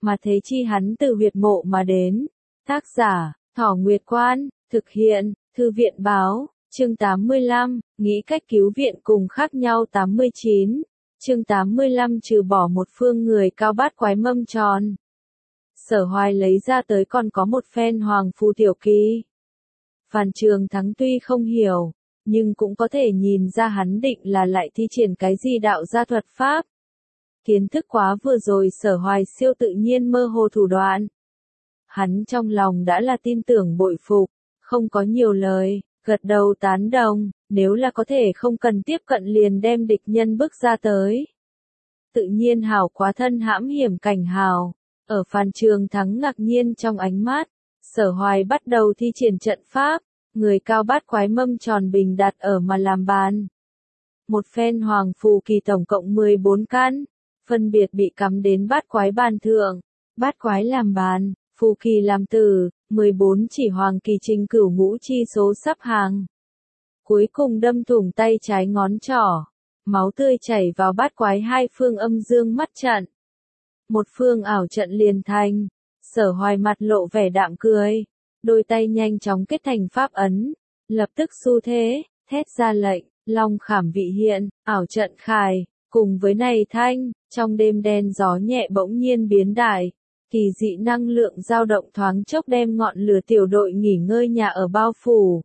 mà thế chi hắn từ huyệt mộ mà đến. Tác giả, Thỏ Nguyệt Quan, thực hiện, Thư viện báo, chương 85, nghĩ cách cứu viện cùng khác nhau 89, chương 85 trừ bỏ một phương người cao bát quái mâm tròn. Sở Hoài lấy ra tới còn có một phen hoàng phù tiểu kỳ. Phan Trường Thắng tuy không hiểu, nhưng cũng có thể nhìn ra hắn định là lại thi triển cái gì đạo gia thuật pháp. Kiến thức quá vừa rồi Sở Hoài siêu tự nhiên mơ hồ thủ đoạn. Hắn trong lòng đã là tin tưởng bội phục, không có nhiều lời, gật đầu tán đồng, nếu là có thể không cần tiếp cận liền đem địch nhân bước ra tới. Tự nhiên hảo quá thân hãm hiểm cảnh hào, ở Phan Trường Thắng ngạc nhiên trong ánh mắt, Sở Hoài bắt đầu thi triển trận pháp, người cao bát quái mâm tròn bình đặt ở mà làm bàn. Một phen hoàng phù kỳ tổng cộng 14 căn, phân biệt bị cắm đến bát quái bàn thượng, bát quái làm bàn, phù kỳ làm tử, 14 chỉ hoàng kỳ trình cửu ngũ chi số sắp hàng. Cuối cùng đâm thủng tay trái ngón trỏ, máu tươi chảy vào bát quái hai phương âm dương mắt trận. Một phương ảo trận liền thành, Sở Hoài mặt lộ vẻ đạm cười, đôi tay nhanh chóng kết thành pháp ấn, lập tức xu thế, thét ra lệnh, long khảm vị hiện, ảo trận khai, cùng với này thanh, trong đêm đen gió nhẹ bỗng nhiên biến đại, kỳ dị năng lượng dao động thoáng chốc đem ngọn lửa tiểu đội nghỉ ngơi nhà ở bao phủ.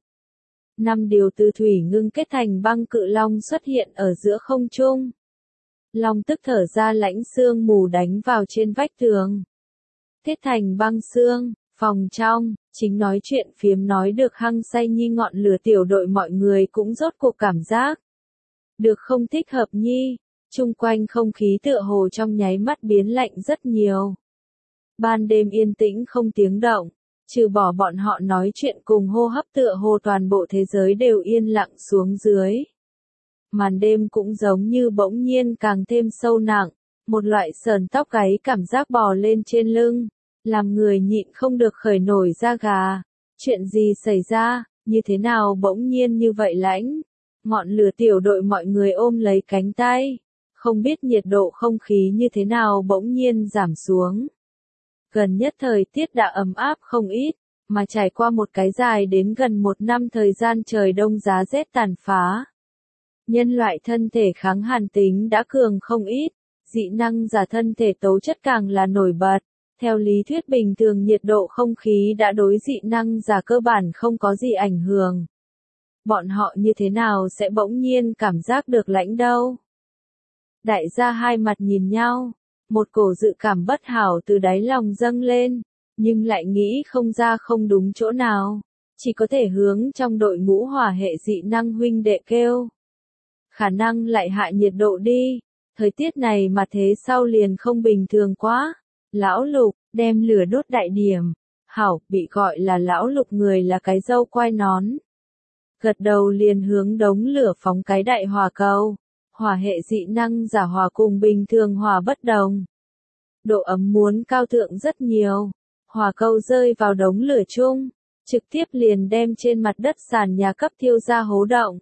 5 điều từ thủy ngưng kết thành băng cự long xuất hiện ở giữa không trung. Long tức thở ra lãnh sương mù đánh vào trên vách tường. Kết thành băng sương, phòng trong, chính nói chuyện phiếm nói được hăng say nhi ngọn lửa tiểu đội mọi người cũng rốt cuộc cảm giác. Được không thích hợp nhi, chung quanh không khí tựa hồ trong nháy mắt biến lạnh rất nhiều. Ban đêm yên tĩnh không tiếng động, trừ bỏ bọn họ nói chuyện cùng hô hấp tựa hồ toàn bộ thế giới đều yên lặng xuống dưới. Màn đêm cũng giống như bỗng nhiên càng thêm sâu nặng, một loại sờn tóc gáy cảm giác bò lên trên lưng, làm người nhịn không được khởi nổi da gà. Chuyện gì xảy ra, như thế nào bỗng nhiên như vậy lãnh? Ngọn lửa tiểu đội mọi người ôm lấy cánh tay, không biết nhiệt độ không khí như thế nào bỗng nhiên giảm xuống. Gần nhất thời tiết đã ấm áp không ít, mà trải qua một cái dài đến gần 1 năm thời gian trời đông giá rét tàn phá. Nhân loại thân thể kháng hàn tính đã cường không ít, dị năng giả thân thể tố chất càng là nổi bật. Theo lý thuyết bình thường nhiệt độ không khí đã đối dị năng giả cơ bản không có gì ảnh hưởng. Bọn họ như thế nào sẽ bỗng nhiên cảm giác được lạnh đâu? Đại gia hai mặt nhìn nhau, một cổ dự cảm bất hảo từ đáy lòng dâng lên, nhưng lại nghĩ không ra không đúng chỗ nào, chỉ có thể hướng trong đội ngũ hỏa hệ dị năng huynh đệ kêu. Khả năng lại hạ nhiệt độ đi, thời tiết này mà thế sau liền không bình thường quá. Lão Lục, đem lửa đốt đại điểm. Hảo, bị gọi là Lão Lục người là cái dâu quai nón. Gật đầu liền hướng đống lửa phóng cái đại hỏa cầu. Hỏa hệ dị năng giả hỏa cùng bình thường hỏa bất đồng. Độ ấm muốn cao thượng rất nhiều. Hỏa cầu rơi vào đống lửa chung, trực tiếp liền đem trên mặt đất sàn nhà cấp thiêu ra hố động.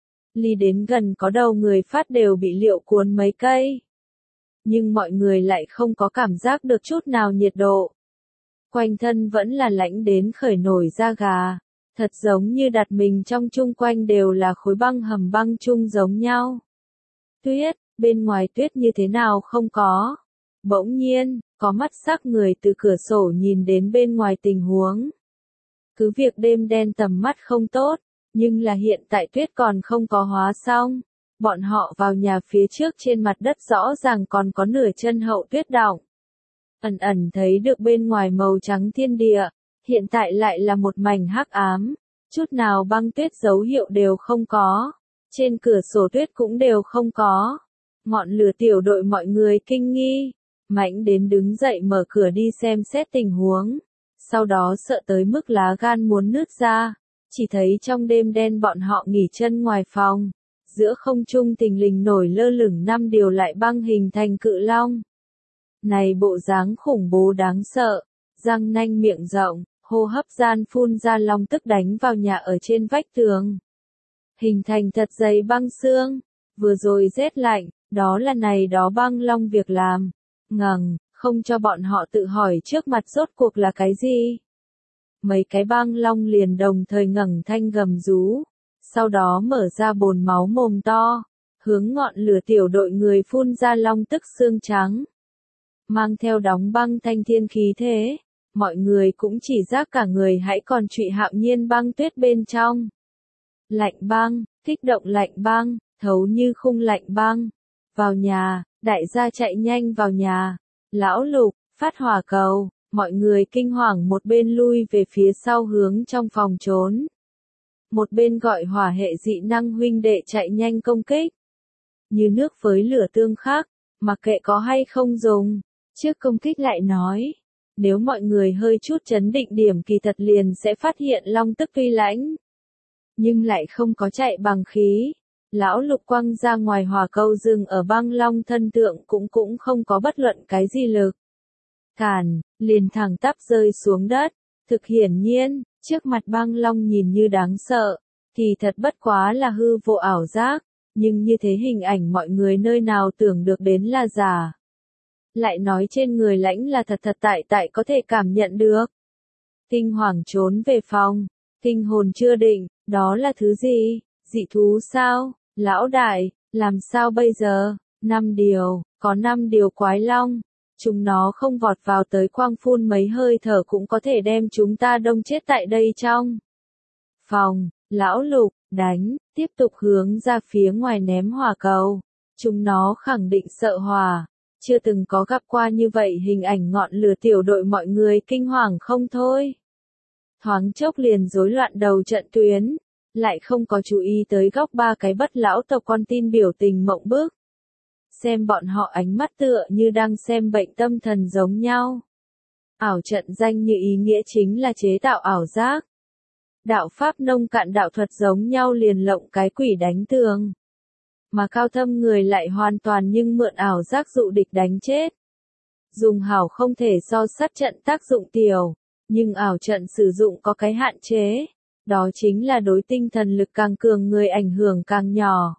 Ly đến gần có đầu người phát đều bị liệu cuốn mấy cây. Nhưng mọi người lại không có cảm giác được chút nào nhiệt độ. Quanh thân vẫn là lạnh đến khởi nổi da gà, thật giống như đặt mình trong chung quanh đều là khối băng hầm băng chung giống nhau. Tuyết, bên ngoài tuyết như thế nào không có. Bỗng nhiên, có mắt sắc người từ cửa sổ nhìn đến bên ngoài tình huống. Cứ việc đêm đen tầm mắt không tốt, nhưng là hiện tại tuyết còn không có hóa xong. Bọn họ vào nhà phía trước trên mặt đất rõ ràng còn có nửa chân hậu tuyết đọng. Ẩn ẩn thấy được bên ngoài màu trắng thiên địa, hiện tại lại là một mảnh hắc ám, chút nào băng tuyết dấu hiệu đều không có, trên cửa sổ tuyết cũng đều không có. Ngọn lửa tiểu đội mọi người kinh nghi, Mãnh đến đứng dậy mở cửa đi xem xét tình huống, sau đó sợ tới mức lá gan muốn nứt ra, chỉ thấy trong đêm đen bọn họ nghỉ chân ngoài phòng. Giữa không trung thình lình nổi lơ lửng 5 điều lại băng hình thành cự long. Này bộ dáng khủng bố đáng sợ, răng nanh miệng rộng, hô hấp gian phun ra long tức đánh vào nhà ở trên vách tường. Hình thành thật dày băng xương, vừa rồi rét lạnh, đó là này đó băng long việc làm. Ngẩng, không cho bọn họ tự hỏi trước mặt rốt cuộc là cái gì. Mấy cái băng long liền đồng thời ngẩng thanh gầm rú, sau đó mở ra bồn máu mồm to, hướng ngọn lửa tiểu đội người phun ra long tức xương trắng. Mang theo đóng băng thanh thiên khí thế, mọi người cũng chỉ giác cả người hãy còn trụy hạo nhiên băng tuyết bên trong. Lạnh băng, kích động lạnh băng, thấu như khung lạnh băng. Vào nhà, đại gia chạy nhanh vào nhà. Lão Lục, phát hỏa cầu, mọi người kinh hoàng một bên lui về phía sau hướng trong phòng trốn. Một bên gọi hỏa hệ dị năng huynh đệ chạy nhanh công kích. Như nước với lửa tương khắc, mặc kệ có hay không dùng. Trước công kích lại nói, nếu mọi người hơi chút chấn định điểm kỳ thật liền sẽ phát hiện long tức tuy lãnh, nhưng lại không có chạy bằng khí. Lão Lục quăng ra ngoài hỏa câu dừng ở băng long thân tượng cũng không có bất luận cái gì lực cản, liền thẳng tắp rơi xuống đất. Thực hiển nhiên, trước mặt băng long nhìn như đáng sợ, thì thật bất quá là hư vô ảo giác, nhưng như thế hình ảnh mọi người nơi nào tưởng được đến là giả. Lại nói trên người lãnh là thật tại có thể cảm nhận được. Kinh hoàng trốn về phòng, kinh hồn chưa định, đó là thứ gì? Dị thú sao? Lão đại, làm sao bây giờ? 5 điều, có 5 điều quái long. Chúng nó không vọt vào tới quang phun mấy hơi thở cũng có thể đem chúng ta đông chết tại đây trong phòng. Lão Lục, đánh, tiếp tục hướng ra phía ngoài ném hỏa cầu. Chúng nó khẳng định sợ hỏa. Chưa từng có gặp qua như vậy hình ảnh ngọn lửa tiểu đội mọi người kinh hoàng không thôi. Thoáng chốc liền rối loạn đầu trận tuyến, lại không có chú ý tới góc ba cái bất lão tộc con tin biểu tình mộng bức. Xem bọn họ ánh mắt tựa như đang xem bệnh tâm thần giống nhau. Ảo trận danh như ý nghĩa chính là chế tạo ảo giác. Đạo pháp nông cạn đạo thuật giống nhau liền lộng cái quỷ đánh tường. Mà cao thâm người lại hoàn toàn nhưng mượn ảo giác dụ địch đánh chết. Dùng hảo không thể so sắt trận tác dụng tiểu, nhưng ảo trận sử dụng có cái hạn chế, đó chính là đối tinh thần lực càng cường người ảnh hưởng càng nhỏ.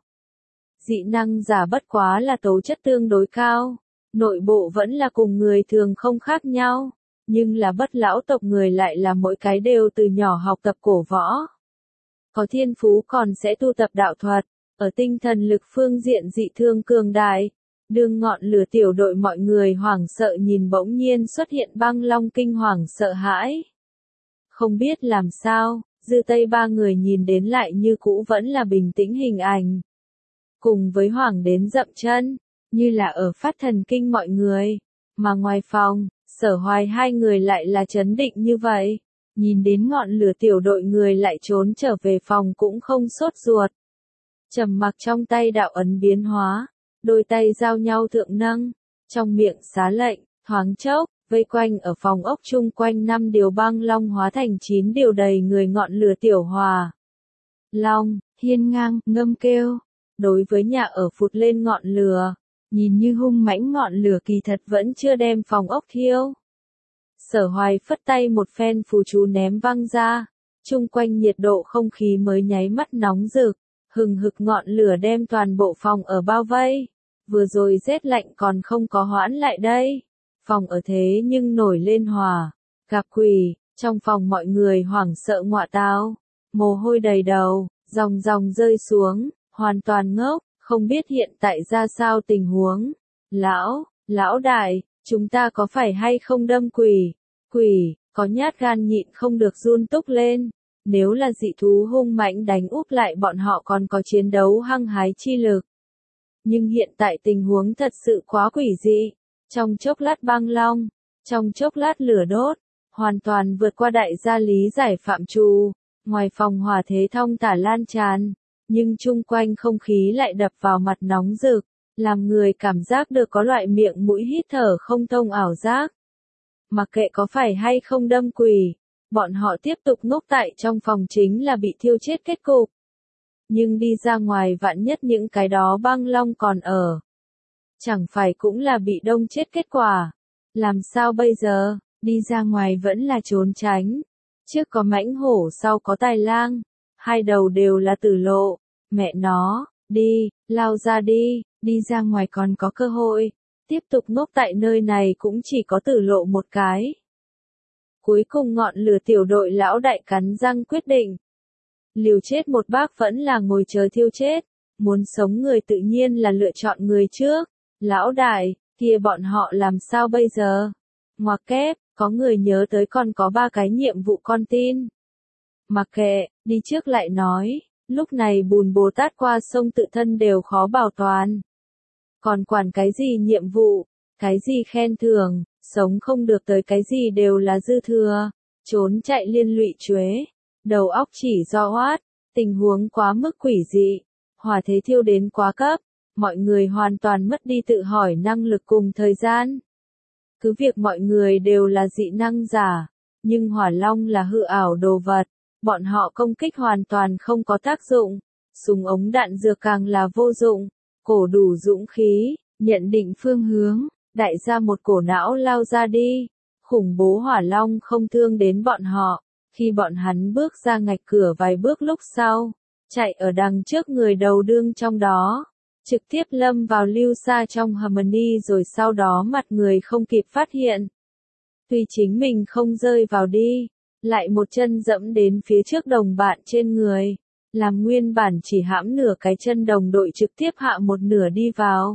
Dị năng giả bất quá là tố chất tương đối cao, nội bộ vẫn là cùng người thường không khác nhau, nhưng là bất lão tộc người lại là mỗi cái đều từ nhỏ học tập cổ võ. Có thiên phú còn sẽ tu tập đạo thuật. Ở tinh thần lực phương diện dị thương cường đại, đương ngọn lửa tiểu đội mọi người hoảng sợ nhìn bỗng nhiên xuất hiện băng long kinh hoàng sợ hãi. Không biết làm sao, dư tây ba người nhìn đến lại như cũ vẫn là bình tĩnh hình ảnh. Cùng với hoảng đến dậm chân, như là ở phát thần kinh mọi người, mà ngoài phòng, Sở Hoài hai người lại là chấn định như vậy. Nhìn đến ngọn lửa tiểu đội người lại trốn trở về phòng cũng không sốt ruột. Trầm mặc trong tay đạo ấn biến hóa, đôi tay giao nhau thượng nâng, trong miệng xá lệnh, thoáng chốc, vây quanh ở phòng ốc chung quanh 5 điều băng long hóa thành 9 điều đầy người ngọn lửa tiểu hòa. Long, hiên ngang, ngâm kêu, đối với nhà ở phụt lên ngọn lửa, nhìn như hung mãnh ngọn lửa kỳ thật vẫn chưa đem phòng ốc thiêu. Sở Hoài phất tay một phen phù chú ném văng ra, chung quanh nhiệt độ không khí mới nháy mắt nóng rực. Hừng hực ngọn lửa đem toàn bộ phòng ở bao vây, vừa rồi rét lạnh còn không có hoãn lại đây. Phòng ở thế nhưng nổi lên hỏa, gặp quỷ, trong phòng mọi người hoảng sợ ngọa tao, mồ hôi đầy đầu, dòng rơi xuống, hoàn toàn ngốc, không biết hiện tại ra sao tình huống. Lão đại, chúng ta có phải hay không đâm quỷ? Quỷ, có nhát gan nhịn không được run túc lên. Nếu là dị thú hung mãnh đánh úp lại bọn họ còn có chiến đấu hăng hái chi lực. Nhưng hiện tại tình huống thật sự quá quỷ dị. Trong chốc lát băng long, trong chốc lát lửa đốt, hoàn toàn vượt qua đại gia lý giải phạm trù. Ngoài phòng hỏa thế thong thả lan tràn, nhưng chung quanh không khí lại đập vào mặt nóng rực, làm người cảm giác được có loại miệng mũi hít thở không thông ảo giác. Mặc kệ có phải hay không đâm quỷ, bọn họ tiếp tục ngốc tại trong phòng chính là bị thiêu chết kết cục. Nhưng đi ra ngoài vạn nhất những cái đó băng long còn ở. Chẳng phải cũng là bị đông chết kết quả. Làm sao bây giờ, đi ra ngoài vẫn là trốn tránh. Trước có mãnh hổ sau có tài lang. Hai đầu đều là tử lộ. Mẹ nó, đi, lao ra đi, đi ra ngoài còn có cơ hội. Tiếp tục ngốc tại nơi này cũng chỉ có tử lộ một cái. Cuối cùng ngọn lửa tiểu đội lão đại cắn răng quyết định. Liều chết một bác vẫn là ngồi chờ thiêu chết. Muốn sống người tự nhiên là lựa chọn người trước. Lão đại, kia bọn họ làm sao bây giờ? Ngoặc kép, có người nhớ tới còn có 3 cái nhiệm vụ con tin. Mặc kệ, đi trước lại nói, lúc này Bùn Bồ Tát qua sông tự thân đều khó bảo toàn. Còn quản cái gì nhiệm vụ, cái gì khen thưởng, sống không được tới cái gì đều là dư thừa, trốn chạy liên lụy chuế, đầu óc chỉ do oát, tình huống quá mức quỷ dị, hỏa thế thiêu đến quá cấp, mọi người hoàn toàn mất đi tự hỏi năng lực cùng thời gian. Cứ việc mọi người đều là dị năng giả, nhưng hỏa long là hư ảo đồ vật, bọn họ công kích hoàn toàn không có tác dụng, súng ống đạn dược càng là vô dụng, cổ đủ dũng khí, nhận định phương hướng, đại gia một cổ não lao ra đi, khủng bố hỏa long không thương đến bọn họ, khi bọn hắn bước ra ngạch cửa vài bước lúc sau, chạy ở đằng trước người đầu đương trong đó. Trực tiếp lâm vào lưu xa trong Harmony rồi sau đó mặt người không kịp phát hiện. Tuy chính mình không rơi vào đi, lại một chân dẫm đến phía trước đồng bạn trên người, làm nguyên bản chỉ hãm nửa cái chân đồng đội trực tiếp hạ một nửa đi vào.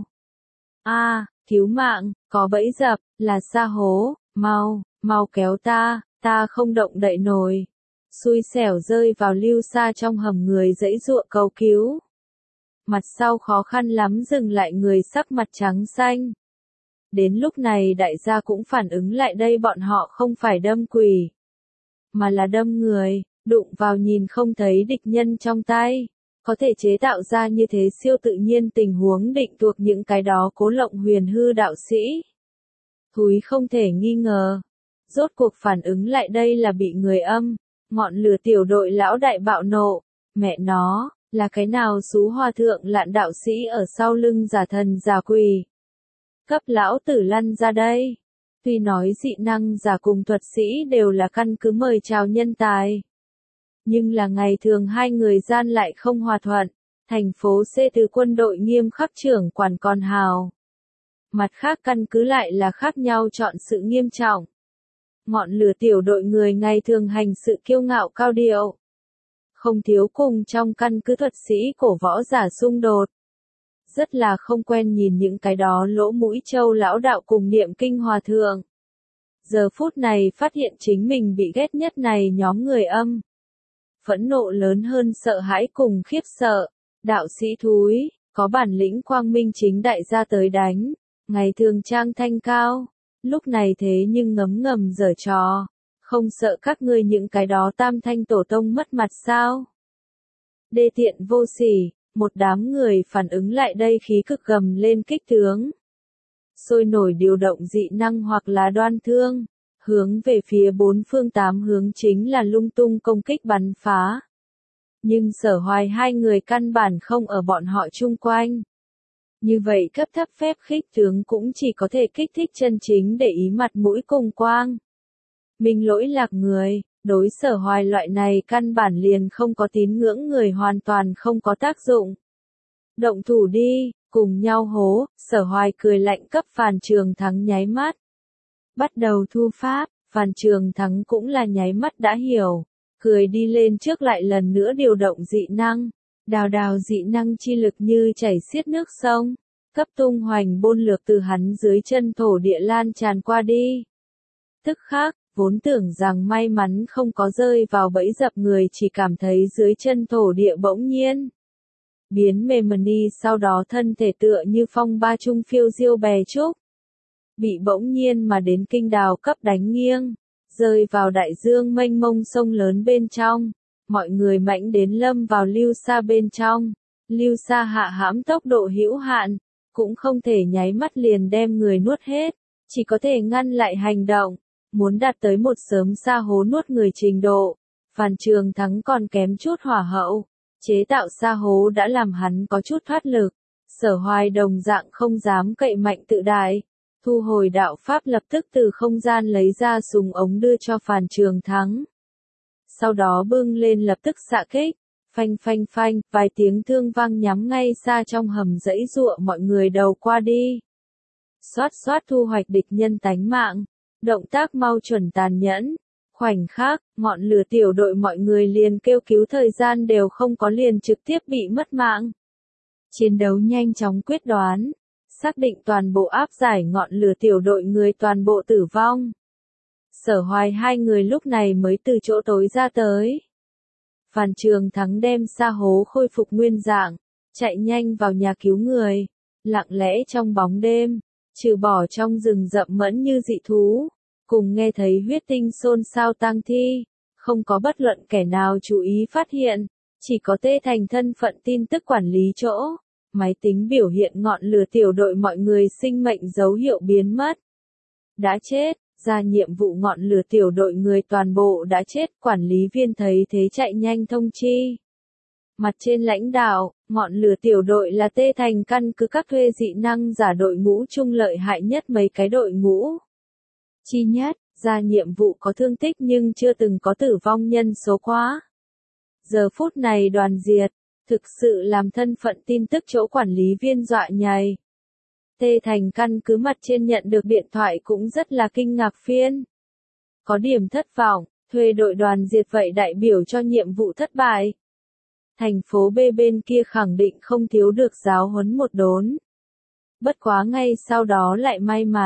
Cứu mạng, có bẫy dập, là sa hố, mau kéo ta không động đậy nổi. Xui xẻo rơi vào lưu xa trong hầm người giãy giụa cầu cứu. Mặt sau khó khăn lắm dừng lại người sắc mặt trắng xanh. Đến lúc này đại gia cũng phản ứng lại đây bọn họ không phải đâm quỷ, mà là đâm người, đụng vào nhìn không thấy địch nhân trong tay. Có thể chế tạo ra như thế siêu tự nhiên tình huống định thuộc những cái đó cố lộng huyền hư đạo sĩ. Thúi không thể nghi ngờ. Rốt cuộc phản ứng lại đây là bị người âm, ngọn lửa tiểu đội lão đại bạo nộ. Mẹ nó, là cái nào xú hòa thượng lạn đạo sĩ ở sau lưng giả thần giả quỷ. Cấp lão tử lăn ra đây. Tuy nói dị năng giả cùng thuật sĩ đều là căn cứ mời chào nhân tài. Nhưng là ngày thường hai người gian lại không hòa thuận, thành phố C từ quân đội nghiêm khắc trưởng quản còn hào. Mặt khác căn cứ lại là khác nhau chọn sự nghiêm trọng. Ngọn lửa tiểu đội người ngày thường hành sự kiêu ngạo cao điệu. Không thiếu cùng trong căn cứ thuật sĩ cổ võ giả xung đột. Rất là không quen nhìn những cái đó lỗ mũi trâu lão đạo cùng niệm kinh hòa thượng. Giờ phút này phát hiện chính mình bị ghét nhất này nhóm người âm. Phẫn nộ lớn hơn sợ hãi cùng khiếp sợ. Đạo sĩ thúi, có bản lĩnh quang minh chính đại gia tới đánh. Ngày thường trang thanh cao. Lúc này thế nhưng ngấm ngầm giở trò. Không sợ các ngươi những cái đó tam thanh tổ tông mất mặt sao? Đê tiện vô sỉ, một đám người phản ứng lại đây khí cực gầm lên kích tướng. Sôi nổi điều động dị năng hoặc là đoan thương, hướng về phía bốn phương tám hướng chính là lung tung công kích bắn phá. Nhưng Sở Hoài hai người căn bản không ở bọn họ chung quanh. Như vậy cấp thấp phép khích tướng cũng chỉ có thể kích thích chân chính để ý mặt mũi cùng quang. Mình lỗi lạc người, đối Sở Hoài loại này căn bản liền không có tín ngưỡng người hoàn toàn không có tác dụng. Động thủ đi, cùng nhau hố, Sở Hoài cười lạnh cấp Phàn Trường Thắng nháy mắt. Bắt đầu thu pháp, Phàn Trường Thắng cũng là nháy mắt đã hiểu, cười đi lên trước lại lần nữa điều động dị năng. Đào dị năng chi lực như chảy xiết nước sông, cấp tung hoành bôn lược từ hắn dưới chân thổ địa lan tràn qua đi. Tức khắc, vốn tưởng rằng may mắn không có rơi vào bẫy dập người chỉ cảm thấy dưới chân thổ địa bỗng nhiên biến mềm đi, sau đó thân thể tựa như phong ba trung phiêu diêu bè trúc. Bị bỗng nhiên mà đến kinh đào cấp đánh nghiêng, rơi vào đại dương mênh mông sông lớn bên trong. Mọi người mãnh đến lâm vào lưu xa bên trong. Lưu xa hạ hãm tốc độ hữu hạn, cũng không thể nháy mắt liền đem người nuốt hết, chỉ có thể ngăn lại hành động. Muốn đạt tới một sớm sa hố nuốt người trình độ, Phàn Trường Thắng còn kém chút hỏa hậu. Chế tạo sa hố đã làm hắn có chút thoát lực. Sở Hoài đồng dạng không dám cậy mạnh tự đại. Thu hồi đạo pháp lập tức từ không gian lấy ra súng ống đưa cho Phàn Trường Thắng. Sau đó bưng lên lập tức xạ kích. Phanh phanh phanh, vài tiếng thương vang nhắm ngay xa trong hầm giãy giụa mọi người đầu qua đi. xoát xoát thu hoạch địch nhân tánh mạng, động tác mau chuẩn tàn nhẫn. Khoảnh khắc, ngọn lửa tiểu đội mọi người liền kêu cứu thời gian đều không có liền trực tiếp bị mất mạng. Chiến đấu nhanh chóng quyết đoán, xác định toàn bộ áp giải ngọn lửa tiểu đội người toàn bộ tử vong. Sở Hoài hai người lúc này mới từ chỗ tối ra tới. Phan Trường Thắng đem Sa Hố khôi phục nguyên dạng, chạy nhanh vào nhà cứu người, lặng lẽ trong bóng đêm, trừ bỏ trong rừng rậm mẫn như dị thú, cùng nghe thấy huyết tinh xôn xao tang thi, không có bất luận kẻ nào chú ý phát hiện, chỉ có Tê Thành thân phận tin tức quản lý chỗ, máy tính biểu hiện ngọn lửa tiểu đội mọi người sinh mệnh dấu hiệu biến mất. Đã chết, ra nhiệm vụ ngọn lửa tiểu đội người toàn bộ đã chết, quản lý viên thấy thế chạy nhanh thông chi. Mặt trên lãnh đạo, ngọn lửa tiểu đội là Tê Thành căn cứ các thuê dị năng giả đội ngũ chung lợi hại nhất mấy cái đội ngũ. Chi nhất, ra nhiệm vụ có thương tích nhưng chưa từng có tử vong nhân số quá. Giờ phút này đoàn diệt, thực sự làm thân phận tin tức chỗ quản lý viên dọa nhảy. Tê Thành căn cứ mặt trên nhận được điện thoại cũng rất là kinh ngạc phiên. Có điểm thất vọng, thuê đội đoàn diệt vậy đại biểu cho nhiệm vụ thất bại. Thành phố B bên kia khẳng định không thiếu được giáo huấn một đốn. Bất quá ngay sau đó lại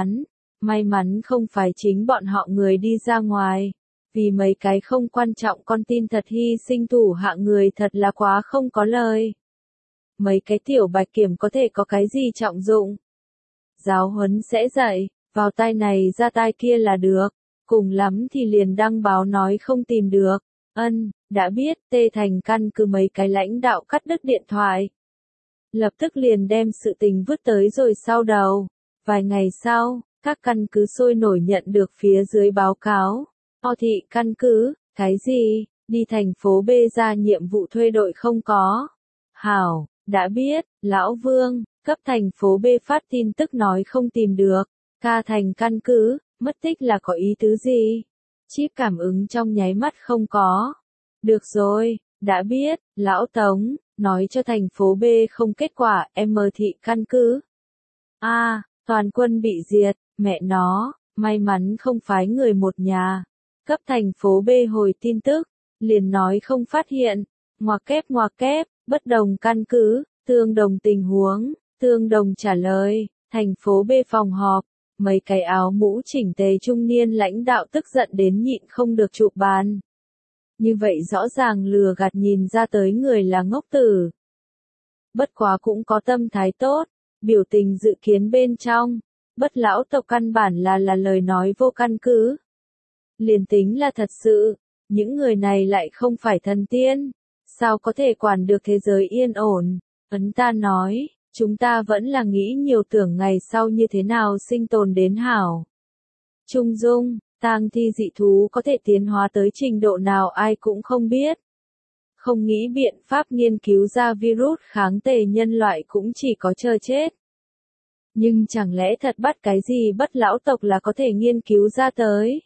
may mắn không phải chính bọn họ người đi ra ngoài, vì mấy cái không quan trọng con tin thật hy sinh thủ hạ người thật là quá không có lời. Mấy cái tiểu bạch kiểm có thể có cái gì trọng dụng. Giáo huấn sẽ dạy, vào tai này ra tai kia là được, cùng lắm thì liền đăng báo nói không tìm được. Đã biết, Tê Thành căn cứ mấy cái lãnh đạo cắt đứt điện thoại. Lập tức liền đem sự tình vứt tới rồi sau đầu. Vài ngày sau, các căn cứ sôi nổi nhận được phía dưới báo cáo. O thị căn cứ, cái gì, đi thành phố B ra nhiệm vụ thuê đội không có. Hảo, đã biết, Lão Vương, cấp thành phố B phát tin tức nói không tìm được. Ca thành căn cứ, mất tích là có ý tứ gì? Chip cảm ứng trong nháy mắt không có. Được rồi, đã biết, Lão Tống, nói cho thành phố B không kết quả, M thị căn cứ. Toàn quân bị diệt, mẹ nó, may mắn không phái người một nhà. Cấp thành phố B hồi tin tức, liền nói không phát hiện, ngoặc kép, bất đồng căn cứ, tương đồng tình huống, tương đồng trả lời, thành phố B phòng họp, mấy cái áo mũ chỉnh tề trung niên lãnh đạo tức giận đến nhịn không được chụp bàn. Như vậy rõ ràng lừa gạt nhìn ra tới người là ngốc tử. Bất quá cũng có tâm thái tốt, biểu tình dự kiến bên trong, bất lão tộc căn bản là lời nói vô căn cứ. Liền tính là thật sự, những người này lại không phải thần tiên, sao có thể quản được thế giới yên ổn. Ấn ta nói, chúng ta vẫn là nghĩ nhiều tưởng ngày sau như thế nào sinh tồn đến hảo. Trung dung, tang thi dị thú có thể tiến hóa tới trình độ nào ai cũng không biết. Không nghĩ biện pháp nghiên cứu ra virus kháng tề nhân loại cũng chỉ có chờ chết. Nhưng chẳng lẽ thật bắt cái gì bất lão tộc là có thể nghiên cứu ra tới?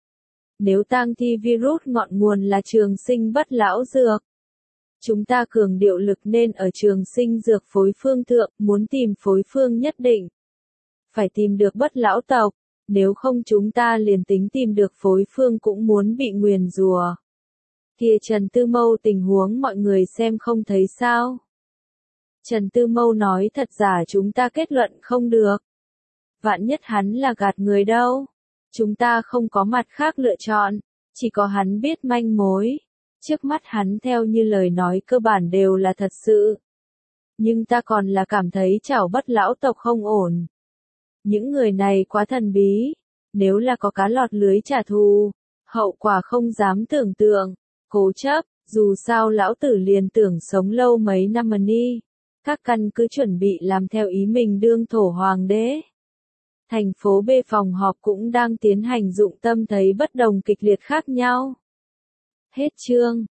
Nếu tang thi virus ngọn nguồn là trường sinh bất lão dược, chúng ta cường điệu lực nên ở trường sinh dược phối phương thượng, muốn tìm phối phương nhất định. Phải tìm được bất lão tộc, nếu không chúng ta liền tính tìm được phối phương cũng muốn bị nguyền rủa. Kia Trần Tư Mâu tình huống mọi người xem không thấy sao? Trần Tư Mâu nói thật giả chúng ta kết luận không được. Vạn nhất hắn là gạt người đâu. Chúng ta không có mặt khác lựa chọn, chỉ có hắn biết manh mối. Trước mắt hắn theo như lời nói cơ bản đều là thật sự. Nhưng ta còn là cảm thấy chảo bất lão tộc không ổn. Những người này quá thần bí, nếu là có cá lọt lưới trả thù, hậu quả không dám tưởng tượng, cố chấp, dù sao lão tử liền tưởng sống lâu mấy năm mà đi. Các căn cứ chuẩn bị làm theo ý mình đương thổ hoàng đế. Thành phố B phòng họp cũng đang tiến hành dụng tâm thấy bất đồng kịch liệt khác nhau. Hết chương.